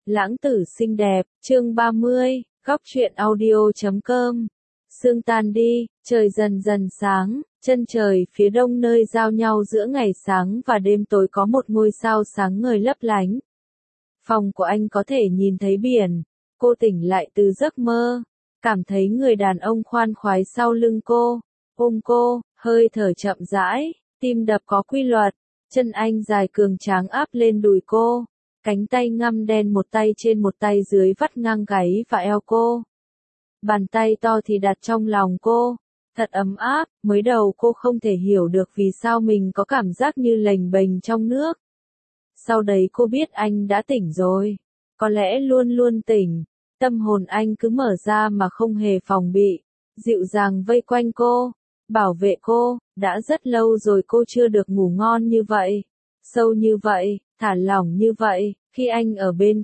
Lãng tử xinh đẹp, chương 30, góc truyện audio.com. Sương tan đi, trời dần dần sáng, chân trời phía đông nơi giao nhau giữa ngày sáng và đêm tối có một ngôi sao sáng ngời lấp lánh. Phòng của anh có thể nhìn thấy biển. Cô tỉnh lại từ giấc mơ, cảm thấy người đàn ông khoan khoái sau lưng cô, ôm cô, hơi thở chậm rãi, tim đập có quy luật, chân anh dài cường tráng áp lên đùi cô, cánh tay ngăm đen một tay trên một tay dưới vắt ngang gáy và eo cô. Bàn tay to thì đặt trong lòng cô, thật ấm áp, mới đầu cô không thể hiểu được vì sao mình có cảm giác như lềnh bềnh trong nước. Sau đấy cô biết anh đã tỉnh rồi, có lẽ luôn luôn tỉnh, tâm hồn anh cứ mở ra mà không hề phòng bị, dịu dàng vây quanh cô, bảo vệ cô, đã rất lâu rồi cô chưa được ngủ ngon như vậy, sâu như vậy, thả lỏng như vậy, khi anh ở bên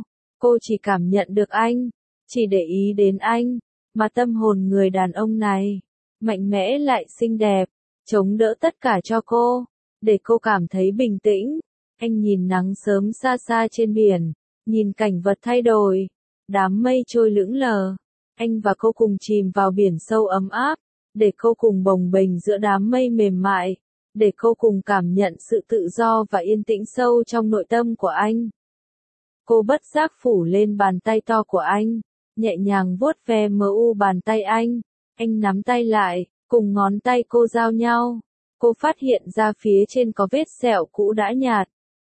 cô chỉ cảm nhận được anh, chỉ để ý đến anh, mà tâm hồn người đàn ông này, mạnh mẽ lại xinh đẹp, chống đỡ tất cả cho cô, để cô cảm thấy bình tĩnh. Anh nhìn nắng sớm xa xa trên biển, nhìn cảnh vật thay đổi, đám mây trôi lững lờ, anh và cô cùng chìm vào biển sâu ấm áp, để cô cùng bồng bềnh giữa đám mây mềm mại, để cô cùng cảm nhận sự tự do và yên tĩnh sâu trong nội tâm của anh. Cô bất giác phủ lên bàn tay to của anh, nhẹ nhàng vuốt ve mờ u bàn tay anh nắm tay lại, cùng ngón tay cô giao nhau, cô phát hiện ra phía trên có vết sẹo cũ đã nhạt.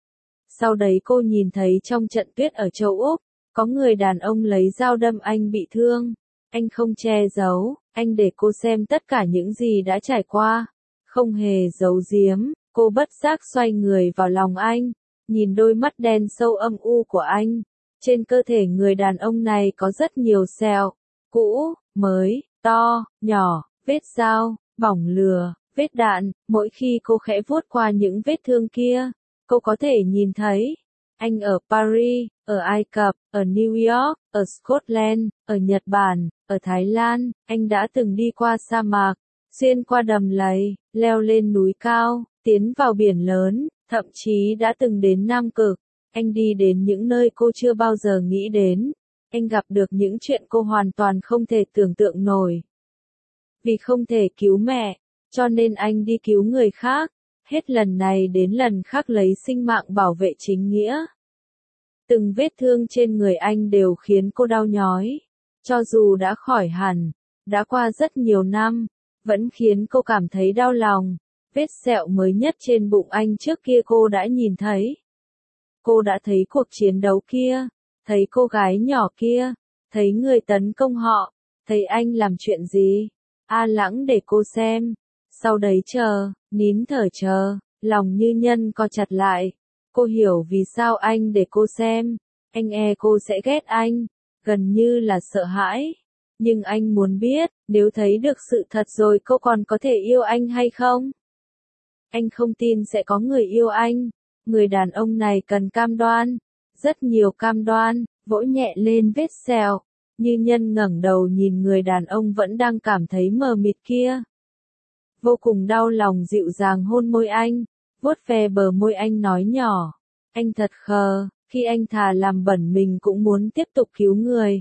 Sau đấy cô nhìn thấy trong trận tuyết ở châu Úc, có người đàn ông lấy dao đâm anh bị thương. Anh không che giấu, anh để cô xem tất cả những gì đã trải qua. Không hề giấu giếm, cô bất giác xoay người vào lòng anh, nhìn đôi mắt đen sâu âm u của anh. Trên cơ thể người đàn ông này có rất nhiều sẹo, cũ, mới, to, nhỏ, vết dao, bỏng lửa, vết đạn. Mỗi khi cô khẽ vuốt qua những vết thương kia, cô có thể nhìn thấy, anh ở Paris, ở Ai Cập, ở New York, ở Scotland, ở Nhật Bản, ở Thái Lan, anh đã từng đi qua sa mạc, xuyên qua đầm lầy, leo lên núi cao, tiến vào biển lớn, thậm chí đã từng đến Nam Cực. Anh đi đến những nơi cô chưa bao giờ nghĩ đến. Anh gặp được những chuyện cô hoàn toàn không thể tưởng tượng nổi. Vì không thể cứu mẹ, cho nên anh đi cứu người khác. Hết lần này đến lần khác lấy sinh mạng bảo vệ chính nghĩa. Từng vết thương trên người anh đều khiến cô đau nhói. Cho dù đã khỏi hẳn, đã qua rất nhiều năm, vẫn khiến cô cảm thấy đau lòng. Vết sẹo mới nhất trên bụng anh trước kia cô đã nhìn thấy. Cô đã thấy cuộc chiến đấu kia, thấy cô gái nhỏ kia, thấy người tấn công họ, thấy anh làm chuyện gì. Lãng để cô xem. Sau đấy nín thở chờ, lòng như nhân co chặt lại. Cô hiểu vì sao anh để cô xem. Anh cô sẽ ghét anh, gần như là sợ hãi. Nhưng anh muốn biết, nếu thấy được sự thật rồi cô còn có thể yêu anh hay không? Anh không tin sẽ có người yêu anh. Người đàn ông này cần cam đoan, rất nhiều cam đoan, vỗ nhẹ lên vết sẹo. Như nhân ngẩng đầu nhìn người đàn ông vẫn đang cảm thấy mờ mịt kia. Vô cùng đau lòng dịu dàng hôn môi anh, vuốt ve bờ môi anh nói nhỏ. Anh thật khờ, khi anh thà làm bẩn mình cũng muốn tiếp tục cứu người.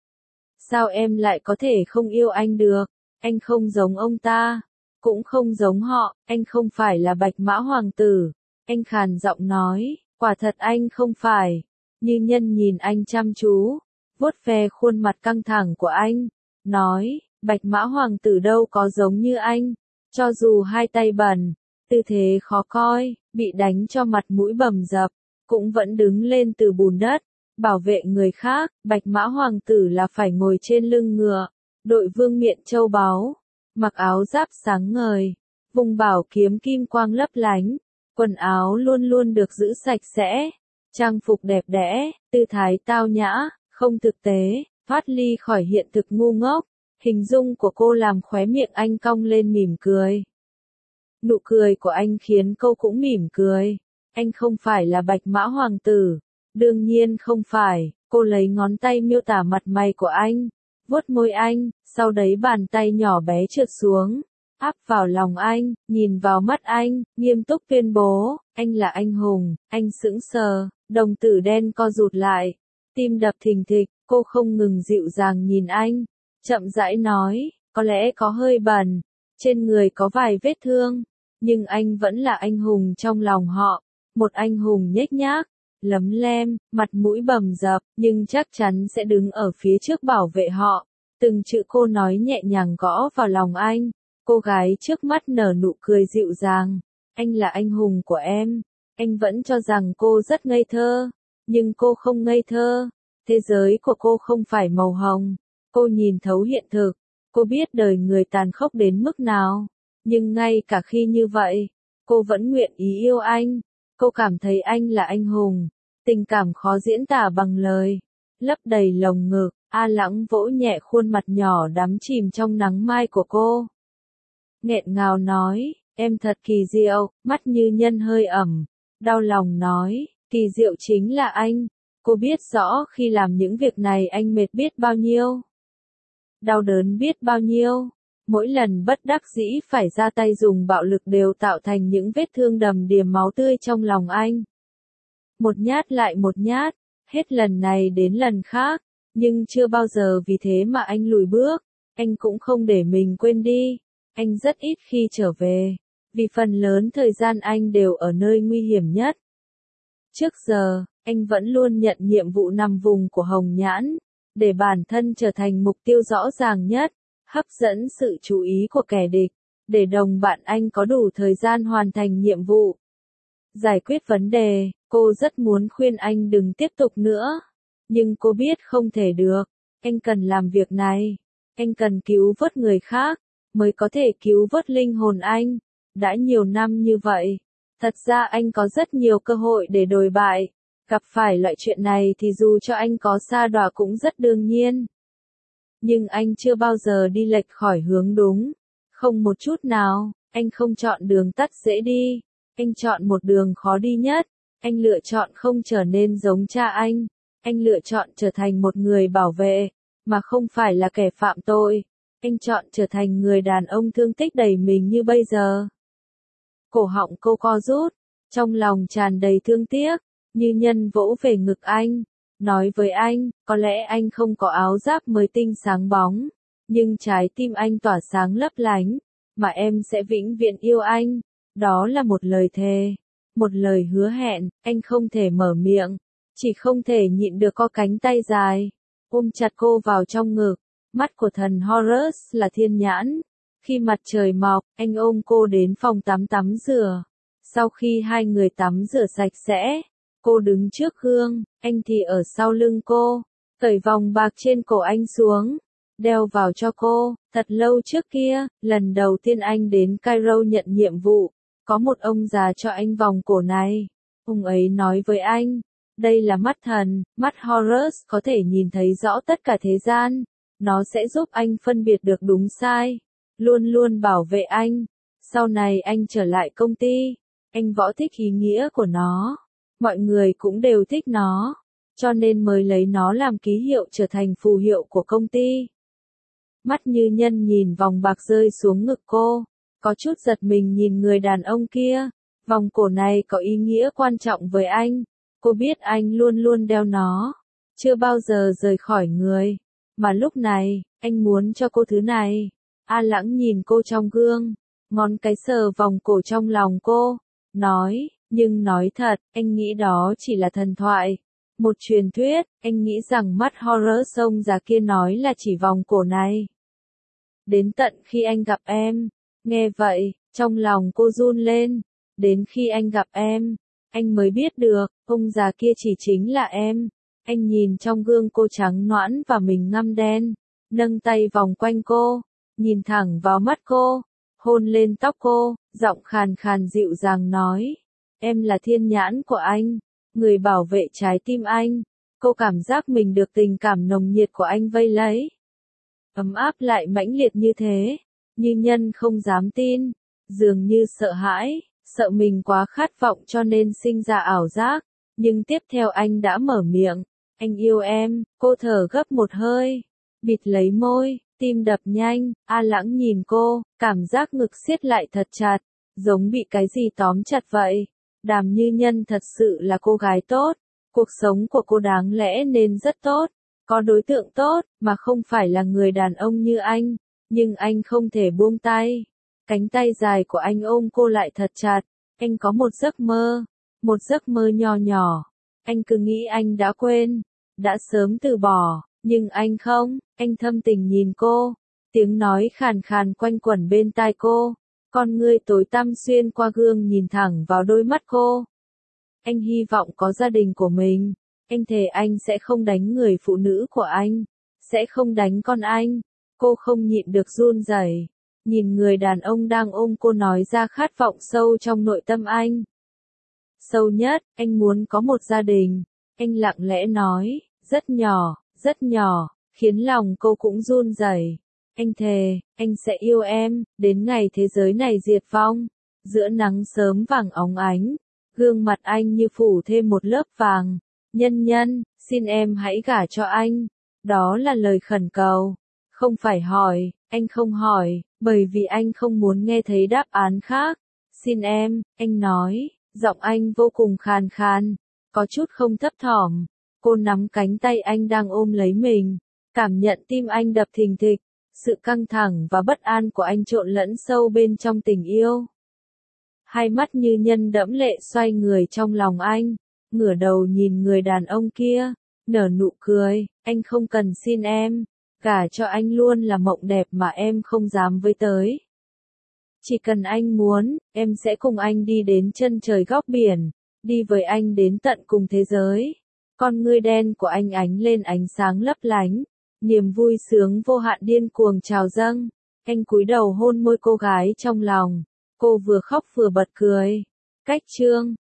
Sao em lại có thể không yêu anh được? Anh không giống ông ta, cũng không giống họ, anh không phải là Bạch Mã Hoàng tử. Anh khàn giọng nói, quả thật anh không phải. Như nhân nhìn anh chăm chú, vuốt ve khuôn mặt căng thẳng của anh, nói, Bạch Mã Hoàng tử đâu có giống như anh. Cho dù hai tay bẩn, tư thế khó coi, bị đánh cho mặt mũi bầm dập, cũng vẫn đứng lên từ bùn đất, bảo vệ người khác. Bạch Mã Hoàng tử là phải ngồi trên lưng ngựa, đội vương miện châu báu, mặc áo giáp sáng ngời, vùng bảo kiếm kim quang lấp lánh, quần áo luôn luôn được giữ sạch sẽ, trang phục đẹp đẽ, tư thái tao nhã, không thực tế, thoát ly khỏi hiện thực ngu ngốc. Hình dung của cô làm khóe miệng anh cong lên mỉm cười. Nụ cười của anh khiến cô cũng mỉm cười. Anh không phải là Bạch Mã Hoàng tử. Đương nhiên không phải. Cô lấy ngón tay miêu tả mặt mày của anh, vuốt môi anh, sau đấy bàn tay nhỏ bé trượt xuống, áp vào lòng anh, nhìn vào mắt anh, nghiêm túc tuyên bố, anh là anh hùng. Anh sững sờ, đồng tử đen co rụt lại. Tim đập thình thịch, cô không ngừng dịu dàng nhìn anh, chậm rãi nói, có lẽ có hơi bẩn, trên người có vài vết thương, nhưng anh vẫn là anh hùng trong lòng họ, một anh hùng nhếch nhác, lấm lem, mặt mũi bầm dập, nhưng chắc chắn sẽ đứng ở phía trước bảo vệ họ. Từng chữ cô nói nhẹ nhàng gõ vào lòng anh, cô gái trước mắt nở nụ cười dịu dàng, anh là anh hùng của em. Anh vẫn cho rằng cô rất ngây thơ, nhưng cô không ngây thơ, thế giới của cô không phải màu hồng, cô nhìn thấu hiện thực, cô biết đời người tàn khốc đến mức nào, nhưng ngay cả khi như vậy, cô vẫn nguyện ý yêu anh, cô cảm thấy anh là anh hùng, tình cảm khó diễn tả bằng lời, lấp đầy lồng ngực, A Lãng vỗ nhẹ khuôn mặt nhỏ đắm chìm trong nắng mai của cô. Nghẹn ngào nói, em thật kỳ diệu, mắt Như Nhân hơi ẩm, đau lòng nói, kỳ diệu chính là anh, cô biết rõ khi làm những việc này anh mệt biết bao nhiêu, đau đớn biết bao nhiêu, mỗi lần bất đắc dĩ phải ra tay dùng bạo lực đều tạo thành những vết thương đầm đìa máu tươi trong lòng anh. Một nhát lại một nhát, hết lần này đến lần khác, nhưng chưa bao giờ vì thế mà anh lùi bước, anh cũng không để mình quên đi, anh rất ít khi trở về, vì phần lớn thời gian anh đều ở nơi nguy hiểm nhất. Trước giờ, anh vẫn luôn nhận nhiệm vụ nằm vùng của Hồng Nhãn, để bản thân trở thành mục tiêu rõ ràng nhất, hấp dẫn sự chú ý của kẻ địch, để đồng bạn anh có đủ thời gian hoàn thành nhiệm vụ. Giải quyết vấn đề, cô rất muốn khuyên anh đừng tiếp tục nữa, nhưng cô biết không thể được, anh cần làm việc này, anh cần cứu vớt người khác, mới có thể cứu vớt linh hồn anh. Đã nhiều năm như vậy, thật ra anh có rất nhiều cơ hội để đồi bại, gặp phải loại chuyện này thì dù cho anh có sa đọa cũng rất đương nhiên. Nhưng anh chưa bao giờ đi lệch khỏi hướng đúng, không một chút nào, anh không chọn đường tắt dễ đi, anh chọn một đường khó đi nhất, anh lựa chọn không trở nên giống cha anh lựa chọn trở thành một người bảo vệ, mà không phải là kẻ phạm tội, anh chọn trở thành người đàn ông thương tích đầy mình như bây giờ. Cổ họng cô co rút, trong lòng tràn đầy thương tiếc, Như Nhân vỗ về ngực anh, nói với anh, có lẽ anh không có áo giáp mới tinh sáng bóng, nhưng trái tim anh tỏa sáng lấp lánh, mà em sẽ vĩnh viễn yêu anh, đó là một lời thề, một lời hứa hẹn, anh không thể mở miệng, chỉ không thể nhịn được co cánh tay dài, ôm chặt cô vào trong ngực, mắt của thần Horus là thiên nhãn. Khi mặt trời mọc, anh ôm cô đến phòng tắm tắm rửa. Sau khi hai người tắm rửa sạch sẽ, cô đứng trước gương, anh thì ở sau lưng cô, cởi vòng bạc trên cổ anh xuống, đeo vào cho cô. Thật lâu trước kia, lần đầu tiên anh đến Cairo nhận nhiệm vụ, có một ông già cho anh vòng cổ này. Ông ấy nói với anh, đây là mắt thần, mắt Horus có thể nhìn thấy rõ tất cả thế gian, nó sẽ giúp anh phân biệt được đúng sai. Luôn luôn bảo vệ anh. Sau này anh trở lại công ty, anh Võ thích ý nghĩa của nó. Mọi người cũng đều thích nó, cho nên mới lấy nó làm ký hiệu trở thành phù hiệu của công ty. Mắt Như Nhân nhìn vòng bạc rơi xuống ngực cô, có chút giật mình nhìn người đàn ông kia. Vòng cổ này có ý nghĩa quan trọng với anh, cô biết anh luôn luôn đeo nó, chưa bao giờ rời khỏi người, mà lúc này, anh muốn cho cô thứ này. A Lãng nhìn cô trong gương, ngón cái sờ vòng cổ trong lòng cô, nói, nhưng nói thật, anh nghĩ đó chỉ là thần thoại, một truyền thuyết, anh nghĩ rằng mắt Horus ông già kia nói là chỉ vòng cổ này. Đến tận khi anh gặp em, nghe vậy, trong lòng cô run lên, đến khi anh gặp em, anh mới biết được, ông già kia chỉ chính là em. Anh nhìn trong gương cô trắng nõn và mình ngăm đen, nâng tay vòng quanh cô, nhìn thẳng vào mắt cô, hôn lên tóc cô, giọng khàn khàn dịu dàng nói, em là thiên nhãn của anh, người bảo vệ trái tim anh. Cô cảm giác mình được tình cảm nồng nhiệt của anh vây lấy. Ấm áp lại mãnh liệt như thế, Như Nhân không dám tin, dường như sợ hãi, sợ mình quá khát vọng cho nên sinh ra ảo giác, nhưng tiếp theo anh đã mở miệng, anh yêu em. Cô thở gấp một hơi, bịt lấy môi, tim đập nhanh. A Lãng nhìn cô, cảm giác ngực siết lại thật chặt, giống bị cái gì tóm chặt vậy. Đàm Như Nhân thật sự là cô gái tốt, Cuộc sống của cô đáng lẽ nên rất tốt, có đối tượng tốt, mà không phải là người đàn ông như anh, nhưng anh không thể buông tay. Cánh tay dài của anh ôm cô lại thật chặt, anh có một giấc mơ nho nhỏ. Anh cứ nghĩ anh đã quên, đã sớm từ bỏ, nhưng anh không, anh thâm tình nhìn cô, tiếng nói khàn khàn quanh quẩn bên tai cô, con ngươi tối tăm xuyên qua gương nhìn thẳng vào đôi mắt cô. Anh hy vọng có gia đình của mình, anh thề anh sẽ không đánh người phụ nữ của anh, sẽ không đánh con anh. Cô không nhịn được run rẩy, nhìn người đàn ông đang ôm cô nói ra khát vọng sâu trong nội tâm anh. Sâu nhất, anh muốn có một gia đình, anh lặng lẽ nói, rất nhỏ, khiến lòng cô cũng run rẩy. Anh thề, anh sẽ yêu em, đến ngày thế giới này diệt vong. Giữa nắng sớm vàng óng ánh, gương mặt anh như phủ thêm một lớp vàng. Nhân nhân, xin em hãy gả cho anh. Đó là lời khẩn cầu. Không phải hỏi, anh không hỏi, bởi vì anh không muốn nghe thấy đáp án khác. Xin em, anh nói, giọng anh vô cùng khàn khàn, có chút không thấp thỏm. Cô nắm cánh tay anh đang ôm lấy mình, cảm nhận tim anh đập thình thịch, sự căng thẳng và bất an của anh trộn lẫn sâu bên trong tình yêu. Hai mắt như nhân đẫm lệ xoay người trong lòng anh, ngửa đầu nhìn người đàn ông kia, nở nụ cười, anh không cần xin em, gả cho anh luôn là mộng đẹp mà em không dám với tới. Chỉ cần anh muốn, em sẽ cùng anh đi đến chân trời góc biển, đi với anh đến tận cùng thế giới. Con ngươi đen của anh ánh lên ánh sáng lấp lánh, niềm vui sướng vô hạn điên cuồng trào dâng. Anh cúi đầu hôn môi cô gái trong lòng, cô vừa khóc vừa bật cười. Cách chương